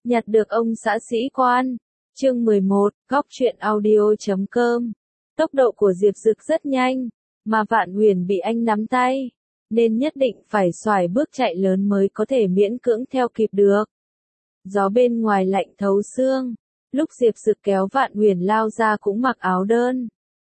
Nhặt được ông xã sĩ quan. Chương 11, góc truyện audio.com. Tốc độ của Diệp Dực rất nhanh, mà Vạn Huyền bị anh nắm tay, nên nhất định phải xoài bước chạy lớn mới có thể miễn cưỡng theo kịp được. Gió bên ngoài lạnh thấu xương, lúc Diệp Dực kéo Vạn Huyền lao ra cũng mặc áo đơn.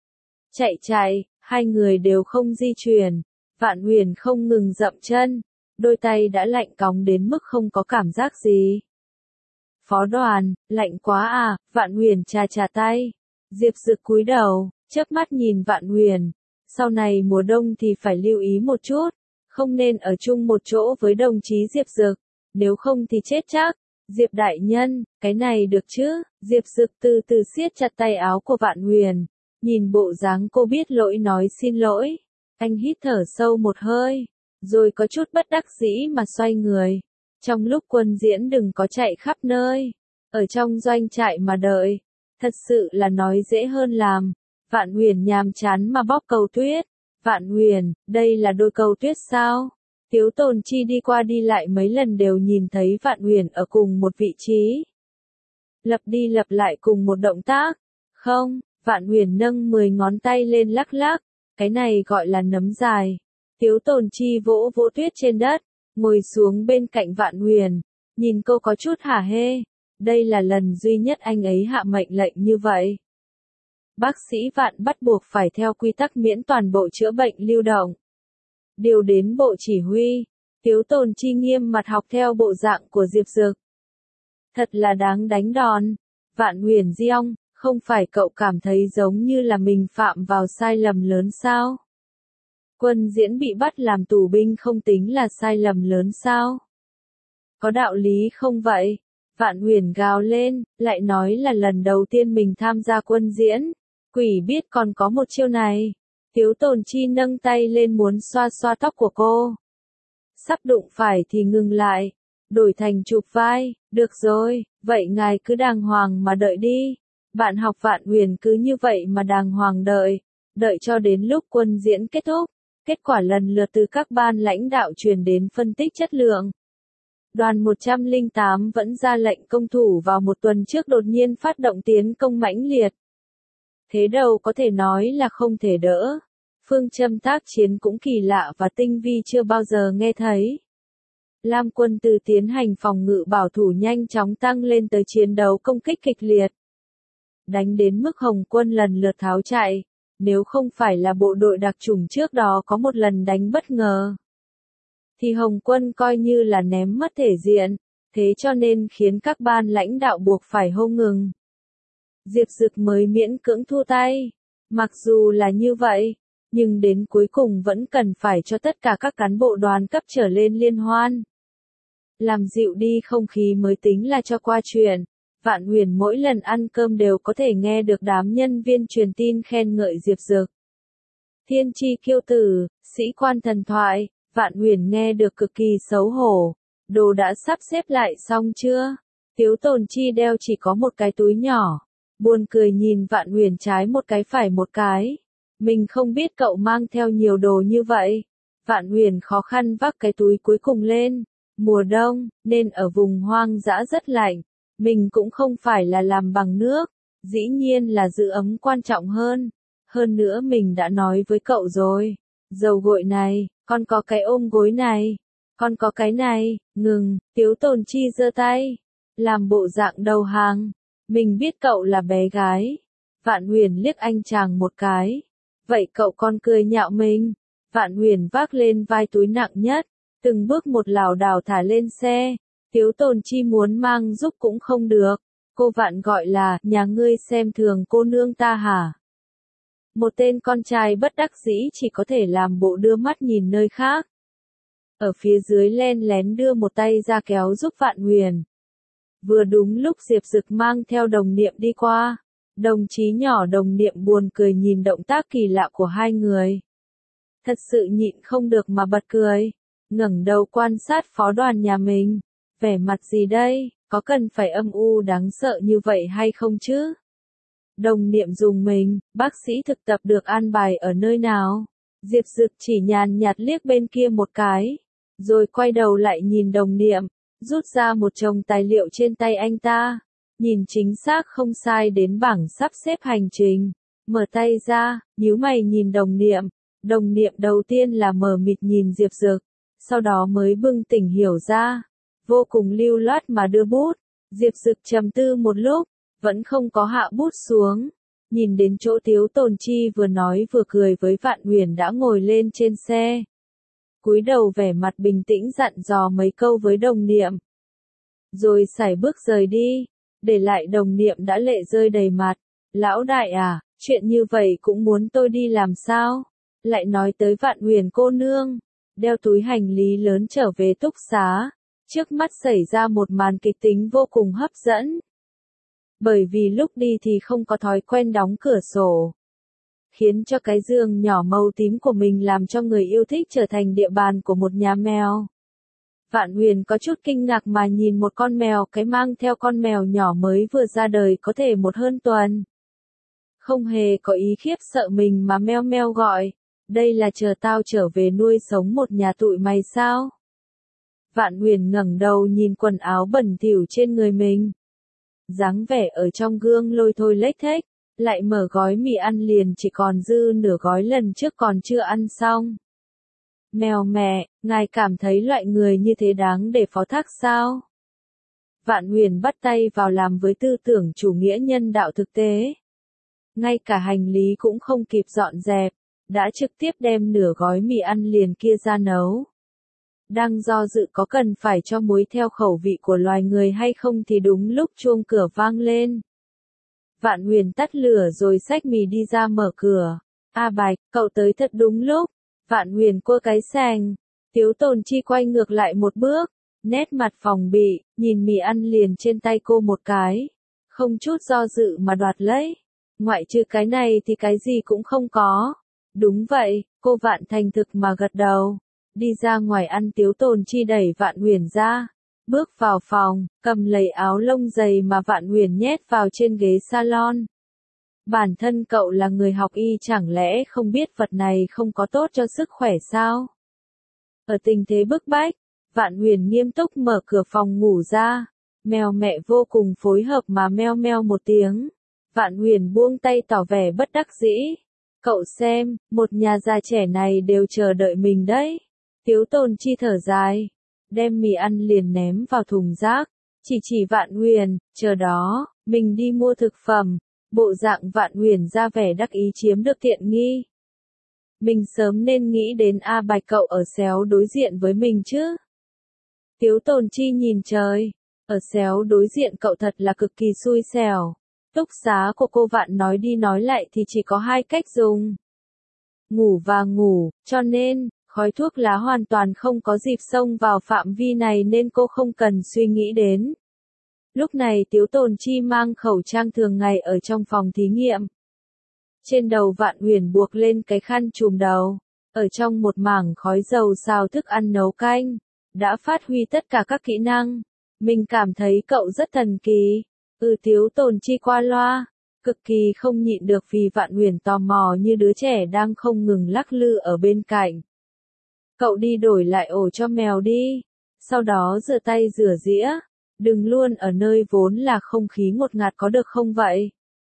Chạy, hai người đều không di chuyển, Vạn Huyền không ngừng dậm chân, đôi tay đã lạnh cóng đến mức không có cảm giác gì. Phó đoàn, lạnh quá à, Vạn Huyền chà tay. Diệp Dực cúi đầu, chớp mắt nhìn Vạn Huyền. Sau này mùa đông thì phải lưu ý một chút, không nên ở chung một chỗ với đồng chí Diệp Dực, nếu không thì chết chắc. Diệp đại nhân, cái này được chứ? Diệp Dực từ từ siết chặt tay áo của Vạn Huyền, nhìn bộ dáng cô biết lỗi nói xin lỗi. Anh hít thở sâu một hơi, rồi có chút bất đắc dĩ mà xoay người. Trong lúc quân diễn đừng có chạy khắp nơi, ở trong doanh trại mà đợi, thật sự là nói dễ hơn làm. Vạn Huyền nhàm chán mà bóp cầu tuyết. Vạn Huyền, đây là đôi cầu tuyết sao? Tiếu Tồn Chi đi qua đi lại mấy lần đều nhìn thấy Vạn Huyền ở cùng một vị trí. Lặp đi lặp lại cùng một động tác. Không, Vạn Huyền nâng 10 ngón tay lên lắc lắc, cái này gọi là nấm dài. Tiếu Tồn Chi vỗ vỗ tuyết trên đất, ngồi xuống bên cạnh Vạn Huyền, nhìn cô có chút hả hê. Đây là lần duy nhất anh ấy hạ mệnh lệnh như vậy. Bác sĩ Vạn bắt buộc phải theo quy tắc miễn toàn bộ chữa bệnh lưu động. Điều đến bộ chỉ huy, Tiếu Tồn Chi nghiêm mặt học theo bộ dạng của Diệp Dực. Thật là đáng đánh đòn. Vạn Huyền Diong, không phải cậu cảm thấy giống như là mình phạm vào sai lầm lớn sao? Quân diễn bị bắt làm tù binh không tính là sai lầm lớn sao? Có đạo lý không vậy? Vạn Huyền gào lên, lại nói là lần đầu tiên mình tham gia quân diễn. Quỷ biết còn có một chiêu này. Tiếu Tồn Chi nâng tay lên muốn xoa xoa tóc của cô. Sắp đụng phải thì ngừng lại. Đổi thành chụp vai, được rồi, vậy ngài cứ đàng hoàng mà đợi đi. Bạn học Vạn Huyền cứ như vậy mà đàng hoàng đợi. Đợi cho đến lúc quân diễn kết thúc. Kết quả lần lượt từ các ban lãnh đạo truyền đến phân tích chất lượng. Đoàn 108 vẫn ra lệnh công thủ vào một tuần trước đột nhiên phát động tiến công mãnh liệt. Thế đầu có thể nói là không thể đỡ. Phương châm tác chiến cũng kỳ lạ và tinh vi chưa bao giờ nghe thấy. Lam quân từ tiến hành phòng ngự bảo thủ nhanh chóng tăng lên tới chiến đấu công kích kịch liệt. Đánh đến mức Hồng quân lần lượt tháo chạy. Nếu không phải là bộ đội đặc chủng trước đó có một lần đánh bất ngờ, thì Hồng quân coi như là ném mất thể diện, thế cho nên khiến các ban lãnh đạo buộc phải hô ngừng. Diệp Dực mới miễn cưỡng thua tay. Mặc dù là như vậy, nhưng đến cuối cùng vẫn cần phải cho tất cả các cán bộ đoàn cấp trở lên liên hoan. Làm dịu đi không khí mới tính là cho qua chuyện. Vạn Huyền mỗi lần ăn cơm đều có thể nghe được đám nhân viên truyền tin khen ngợi Diệp Dực. Thiên chi kiêu tử, sĩ quan thần thoại, Vạn Huyền nghe được cực kỳ xấu hổ. Đồ đã sắp xếp lại xong chưa? Tiếu Tồn Chi đeo chỉ có một cái túi nhỏ. Buồn cười nhìn Vạn Huyền trái một cái phải một cái. Mình không biết cậu mang theo nhiều đồ như vậy. Vạn Huyền khó khăn vác cái túi cuối cùng lên. Mùa đông, nên ở vùng hoang dã rất lạnh. Mình cũng không phải là làm bằng nước. Dĩ nhiên là giữ ấm quan trọng hơn. Hơn nữa mình đã nói với cậu rồi. Dầu gội này, con có cái ôm gối này. Con có cái này, ngừng, Tiếu Tồn Chi giơ tay. Làm bộ dạng đầu hàng. Mình biết cậu là bé gái. Vạn Huyền liếc anh chàng một cái. Vậy cậu con cười nhạo mình. Vạn Huyền vác lên vai túi nặng nhất. Từng bước một lảo đảo thả lên xe. Tiếu Tồn Chi muốn mang giúp cũng không được. Cô Vạn gọi là, nhà ngươi xem thường cô nương ta hả? Một tên con trai bất đắc dĩ chỉ có thể làm bộ đưa mắt nhìn nơi khác. Ở phía dưới len lén đưa một tay ra kéo giúp Vạn Huyền. Vừa đúng lúc Diệp Dực mang theo Đồng Niệm đi qua. Đồng chí nhỏ Đồng Niệm buồn cười nhìn động tác kỳ lạ của hai người. Thật sự nhịn không được mà bật cười. Ngẩng đầu quan sát phó đoàn nhà mình. Vẻ mặt gì đây, có cần phải âm u đáng sợ như vậy hay không chứ? Đồng Niệm dùng mình, bác sĩ thực tập được an bài ở nơi nào? Diệp Dực chỉ nhàn nhạt liếc bên kia một cái, rồi quay đầu lại nhìn Đồng Niệm. rút ra một chồng tài liệu trên tay anh ta, nhìn chính xác không sai đến bảng sắp xếp hành trình, mở tay ra, nhíu mày nhìn đồng niệm đầu tiên là mờ mịt nhìn Diệp Dực, sau đó mới bừng tỉnh hiểu ra, vô cùng lưu loát mà đưa bút, Diệp Dực trầm tư một lúc, vẫn không có hạ bút xuống, nhìn đến chỗ Tiếu Tồn Chi vừa nói vừa cười với Vạn Huyền đã ngồi lên trên xe. Cúi đầu vẻ mặt bình tĩnh dặn dò mấy câu với đồng niệm. Rồi sải bước rời đi, để lại đồng niệm đã lệ rơi đầy mặt. Lão đại à, chuyện như vậy cũng muốn tôi đi làm sao? Lại nói tới Vạn Huyền cô nương, đeo túi hành lý lớn trở về túc xá. Trước mắt xảy ra một màn kịch tính vô cùng hấp dẫn. Bởi vì lúc đi thì không có thói quen đóng cửa sổ, khiến cho cái giường nhỏ màu tím của mình làm cho người yêu thích trở thành địa bàn của một nhà mèo. Vạn Huyền có chút kinh ngạc mà nhìn một con mèo cái mang theo con mèo nhỏ mới vừa ra đời có thể một hơn tuần. Không hề có ý khiếp sợ mình mà meo meo gọi, đây là chờ tao trở về nuôi sống một nhà tụi mày sao? Vạn Huyền ngẩng đầu nhìn quần áo bẩn thỉu trên người mình. Dáng vẻ ở trong gương lôi thôi lếch thếch, lại mở gói mì ăn liền chỉ còn dư nửa gói lần trước còn chưa ăn xong. Mèo mẹ, ngài cảm thấy loại người như thế đáng để phó thác sao? Vạn Huyền bắt tay vào làm với tư tưởng chủ nghĩa nhân đạo thực tế. Ngay cả hành lý cũng không kịp dọn dẹp, đã trực tiếp đem nửa gói mì ăn liền kia ra nấu. Đang do dự có cần phải cho muối theo khẩu vị của loài người hay không thì đúng lúc chuông cửa vang lên. Vạn Huyền tắt lửa rồi xách mì đi ra mở cửa. A Bạch, cậu tới thật đúng lúc. Vạn Huyền cua cái sành. Tiếu Tồn Chi quay ngược lại một bước, nét mặt phòng bị, nhìn mì ăn liền trên tay cô một cái. Không chút do dự mà đoạt lấy. Ngoại trừ cái này thì cái gì cũng không có. Đúng vậy, cô Vạn thành thực mà gật đầu. Đi ra ngoài ăn Tiếu Tồn Chi đẩy Vạn Huyền ra. Bước vào phòng, cầm lấy áo lông dày mà Vạn Huyền nhét vào trên ghế salon. Bản thân cậu là người học y chẳng lẽ không biết vật này không có tốt cho sức khỏe sao? Ở tình thế bức bách, Vạn Huyền nghiêm túc mở cửa phòng ngủ ra. Mèo mẹ vô cùng phối hợp mà meo meo một tiếng. Vạn Huyền buông tay tỏ vẻ bất đắc dĩ. Cậu xem, một nhà già trẻ này đều chờ đợi mình đấy. Tiếu Tồn Chi thở dài, đem mì ăn liền ném vào thùng rác, chỉ Vạn Huyền, chờ đó, mình đi mua thực phẩm. Bộ dạng Vạn Huyền ra vẻ đắc ý chiếm được tiện nghi. Mình sớm nên nghĩ đến A Bạch cậu ở xéo đối diện với mình chứ. Tiếu Tồn Chi nhìn trời, ở xéo đối diện cậu thật là cực kỳ xui xẻo. Túc xá của cô Vạn nói đi nói lại thì chỉ có hai cách dùng. Ngủ và ngủ, cho nên, khói thuốc lá hoàn toàn không có dịp xông vào phạm vi này nên cô không cần suy nghĩ đến. Lúc này Tiếu Tồn Chi mang khẩu trang thường ngày ở trong phòng thí nghiệm. Trên đầu Vạn Huyền buộc lên cái khăn trùm đầu, ở trong một mảng khói dầu xào thức ăn nấu canh, đã phát huy tất cả các kỹ năng. Mình cảm thấy cậu rất thần kỳ. Tiếu Tồn Chi qua loa, cực kỳ không nhịn được vì Vạn Huyền tò mò như đứa trẻ đang không ngừng lắc lư ở bên cạnh. Cậu đi đổi lại ổ cho mèo đi, sau đó rửa tay rửa dĩa. Đừng luôn ở nơi vốn là không khí ngột ngạt có được không vậy?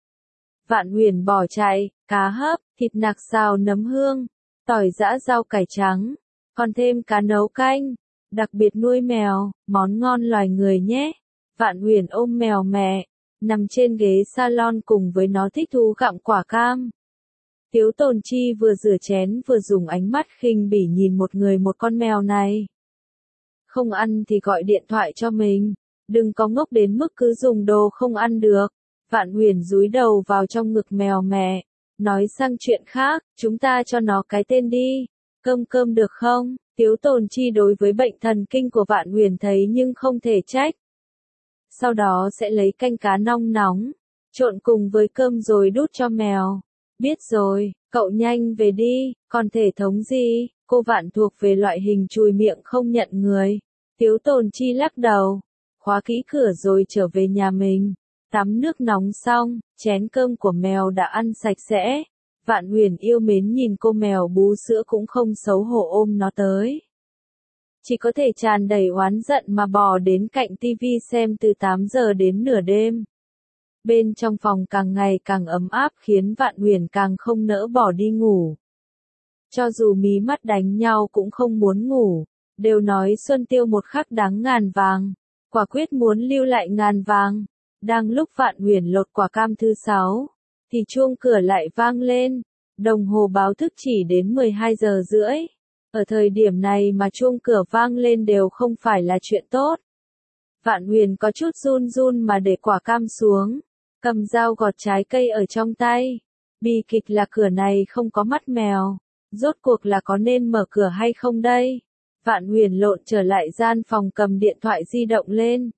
Vạn Huyền bỏ chạy, cá hấp, thịt nạc xào nấm hương, tỏi giã rau cải trắng, còn thêm cá nấu canh, đặc biệt nuôi mèo, món ngon loài người nhé. Vạn Huyền ôm mèo mẹ, nằm trên ghế salon cùng với nó thích thú gặm quả cam. Tiếu Tồn Chi vừa rửa chén vừa dùng ánh mắt khinh bỉ nhìn một con mèo này. Không ăn thì gọi điện thoại cho mình. Đừng có ngốc đến mức cứ dùng đồ không ăn được. Vạn Huyền dúi đầu vào trong ngực mèo mẹ. Nói sang chuyện khác, chúng ta cho nó cái tên đi. Cơm được không? Tiếu Tồn Chi đối với bệnh thần kinh của Vạn Huyền thấy nhưng không thể trách. Sau đó sẽ lấy canh cá nong nóng, trộn cùng với cơm rồi đút cho mèo. Biết rồi, cậu nhanh về đi, còn thể thống gì? Cô Vạn thuộc về loại hình chùi miệng không nhận người. Tiếu Tồn Chi lắc đầu. Khóa kỹ cửa rồi trở về nhà mình. Tắm nước nóng xong, chén cơm của mèo đã ăn sạch sẽ. Vạn Huyền yêu mến nhìn cô mèo bú sữa cũng không xấu hổ ôm nó tới. chỉ có thể tràn đầy oán giận mà bò đến cạnh tivi xem từ 8 giờ đến nửa đêm. Bên trong phòng càng ngày càng ấm áp khiến Vạn Huyền càng không nỡ bỏ đi ngủ. Cho dù mí mắt đánh nhau cũng không muốn ngủ, đều nói Xuân Tiêu một khắc đáng ngàn vàng, quả quyết muốn lưu lại ngàn vàng. Đang lúc Vạn Huyền lột quả cam thứ 6, thì chuông cửa lại vang lên, đồng hồ báo thức chỉ đến 12 giờ rưỡi. Ở thời điểm này mà chuông cửa vang lên đều không phải là chuyện tốt. Vạn Huyền có chút run run mà để quả cam xuống, cầm dao gọt trái cây ở trong tay. Bi kịch là cửa này không có mắt mèo, rốt cuộc là có nên mở cửa hay không đây? Vạn Huyền lộn trở lại gian phòng cầm điện thoại di động lên.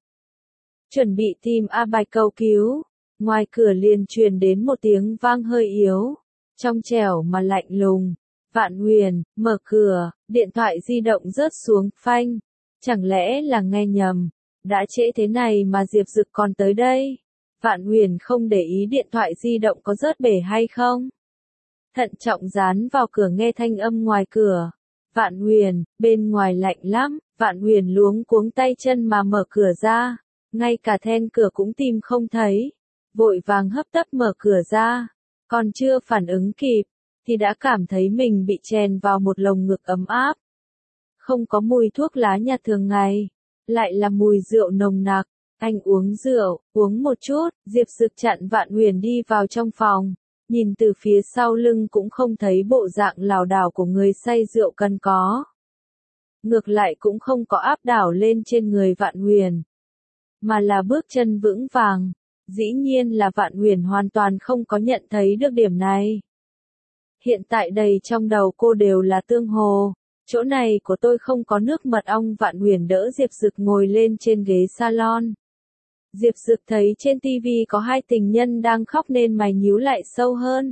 Chuẩn bị tìm A Bạch cầu cứu, ngoài cửa liền truyền đến một tiếng vang hơi yếu, trong trẻo mà lạnh lùng. Vạn Huyền, mở cửa, điện thoại di động rớt xuống phanh. Chẳng lẽ là nghe nhầm, đã trễ thế này mà Diệp Dực còn tới đây? Vạn Huyền không để ý điện thoại di động có rớt bể hay không. Thận trọng dán vào cửa nghe thanh âm ngoài cửa. Vạn Huyền, bên ngoài lạnh lắm, Vạn Huyền luống cuống tay chân mà mở cửa ra. Ngay cả then cửa cũng tìm không thấy. Vội vàng hấp tấp mở cửa ra. Còn chưa phản ứng kịp, thì đã cảm thấy mình bị chèn vào một lồng ngực ấm áp. Không có mùi thuốc lá nhà thường ngày, lại là mùi rượu nồng nặc. Anh uống rượu, uống một chút. Diệp Dực chặn Vạn Huyền đi vào trong phòng, nhìn từ phía sau lưng cũng không thấy bộ dạng lảo đảo của người say rượu cần có. Ngược lại cũng không có áp đảo lên trên người Vạn Huyền, mà là bước chân vững vàng. Dĩ nhiên là Vạn Huyền hoàn toàn không có nhận thấy được điểm này. Hiện tại đầy trong đầu cô đều là tương hồ. Chỗ này của tôi không có nước mật ong. Vạn Huyền đỡ Diệp Dực ngồi lên trên ghế salon. Diệp Dực thấy trên tivi có hai tình nhân đang khóc nên mày nhíu lại sâu hơn.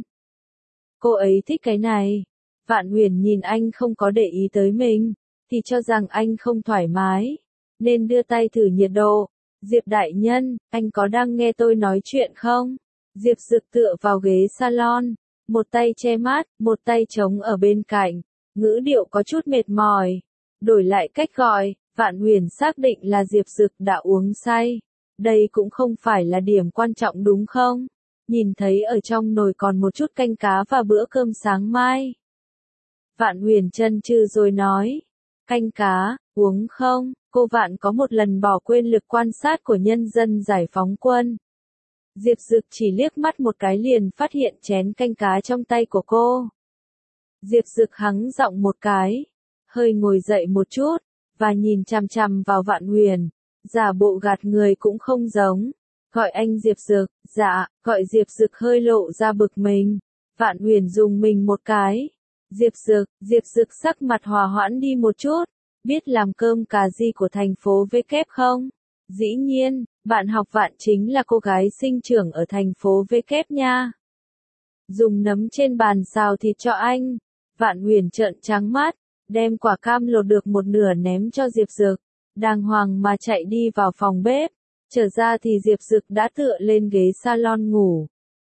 Cô ấy thích cái này. Vạn Huyền nhìn anh không có để ý tới mình, thì cho rằng anh không thoải mái, nên đưa tay thử nhiệt độ. Diệp đại nhân, anh có đang nghe tôi nói chuyện không? Diệp Dực tựa vào ghế salon, một tay che mát, một tay chống ở bên cạnh, ngữ điệu có chút mệt mỏi. Đổi lại cách gọi, Vạn Huyền xác định là Diệp Dực đã uống say. Đây cũng không phải là điểm quan trọng đúng không? Nhìn thấy ở trong nồi còn một chút canh cá và bữa cơm sáng mai. Vạn Huyền chần chừ rồi nói, canh cá, uống không? Cô Vạn có một lần bỏ quên lực quan sát của nhân dân giải phóng quân. Diệp Dực chỉ liếc mắt một cái liền phát hiện chén canh cá trong tay của cô. Diệp Dực hắng giọng một cái, hơi ngồi dậy một chút, và nhìn chằm chằm vào Vạn Huyền, giả bộ gạt người cũng không giống. Gọi anh Diệp Dực, dạ, gọi Diệp Dực hơi lộ ra bực mình. Vạn Huyền dùng mình một cái. Diệp Dực sắc mặt hòa hoãn đi một chút. Biết làm cơm cà ri của thành phố V kép không? Dĩ nhiên, bạn học Vạn chính là cô gái sinh trưởng ở thành phố V kép nha. Dùng nấm trên bàn xào thịt cho anh. Vạn Huyền trợn trắng mắt, đem quả cam lột được một nửa ném cho Diệp Dực, đàng hoàng mà chạy đi vào phòng bếp. Trở ra thì Diệp Dực đã tựa lên ghế salon ngủ.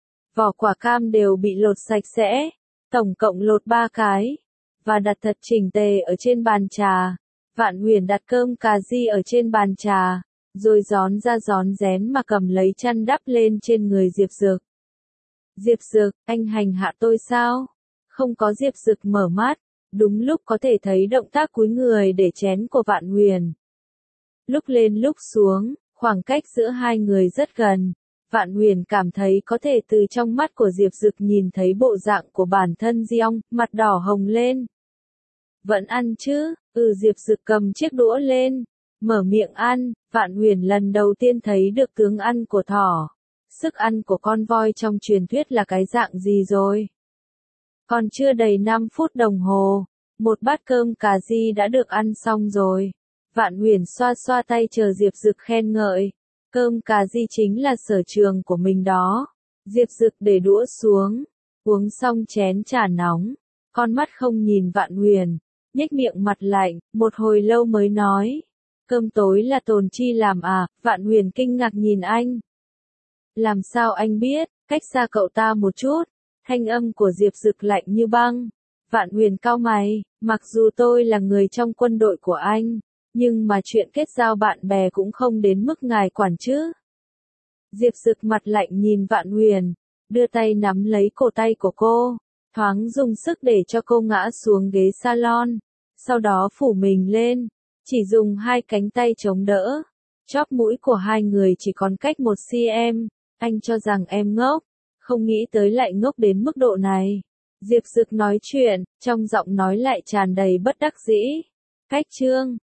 Vỏ quả cam đều bị lột sạch sẽ, tổng cộng lột 3 cái, và đặt thật chỉnh tề ở trên bàn trà. Vạn Huyền đặt cơm cà ri ở trên bàn trà, rồi rón ra rón rén mà cầm lấy chăn đắp lên trên người Diệp Dực. Diệp Dực, anh hành hạ tôi sao? Không có. Diệp Dực mở mắt, đúng lúc có thể thấy động tác cúi người để chén của Vạn Huyền. Lúc lên lúc xuống, khoảng cách giữa hai người rất gần. Vạn Huyền cảm thấy có thể từ trong mắt của Diệp Dực nhìn thấy bộ dạng của bản thân Diong, mặt đỏ hồng lên. Vẫn ăn chứ? Diệp Dực cầm chiếc đũa lên, mở miệng ăn. Vạn Huyền lần đầu tiên thấy được tướng ăn của thỏ. Sức ăn của con voi trong truyền thuyết là cái dạng gì rồi? Còn chưa đầy 5 phút đồng hồ, một bát cơm cà ri đã được ăn xong rồi. Vạn Huyền xoa xoa tay chờ Diệp Dực khen ngợi. Cơm cà ri chính là sở trường của mình đó. Diệp Dực để đũa xuống, uống xong chén trà nóng, con mắt không nhìn Vạn Huyền, nhếch miệng mặt lạnh, một hồi lâu mới nói. Cơm tối là Tồn Chi làm à? Vạn Huyền kinh ngạc nhìn anh. Làm sao anh biết? Cách xa cậu ta một chút. Thanh âm của Diệp Dực lạnh như băng. Vạn Huyền cau mày, mặc dù tôi là người trong quân đội của anh, nhưng mà chuyện kết giao bạn bè cũng không đến mức ngài quản chứ. Diệp Dực mặt lạnh nhìn Vạn Huyền, đưa tay nắm lấy cổ tay của cô, thoáng dùng sức để cho cô ngã xuống ghế salon, sau đó phủ mình lên, chỉ dùng hai cánh tay chống đỡ. Chóp mũi của hai người chỉ còn cách 1 cm, anh cho rằng em ngốc, không nghĩ tới lại ngốc đến mức độ này. Diệp Dực nói chuyện, trong giọng nói lại tràn đầy bất đắc dĩ. Cách chương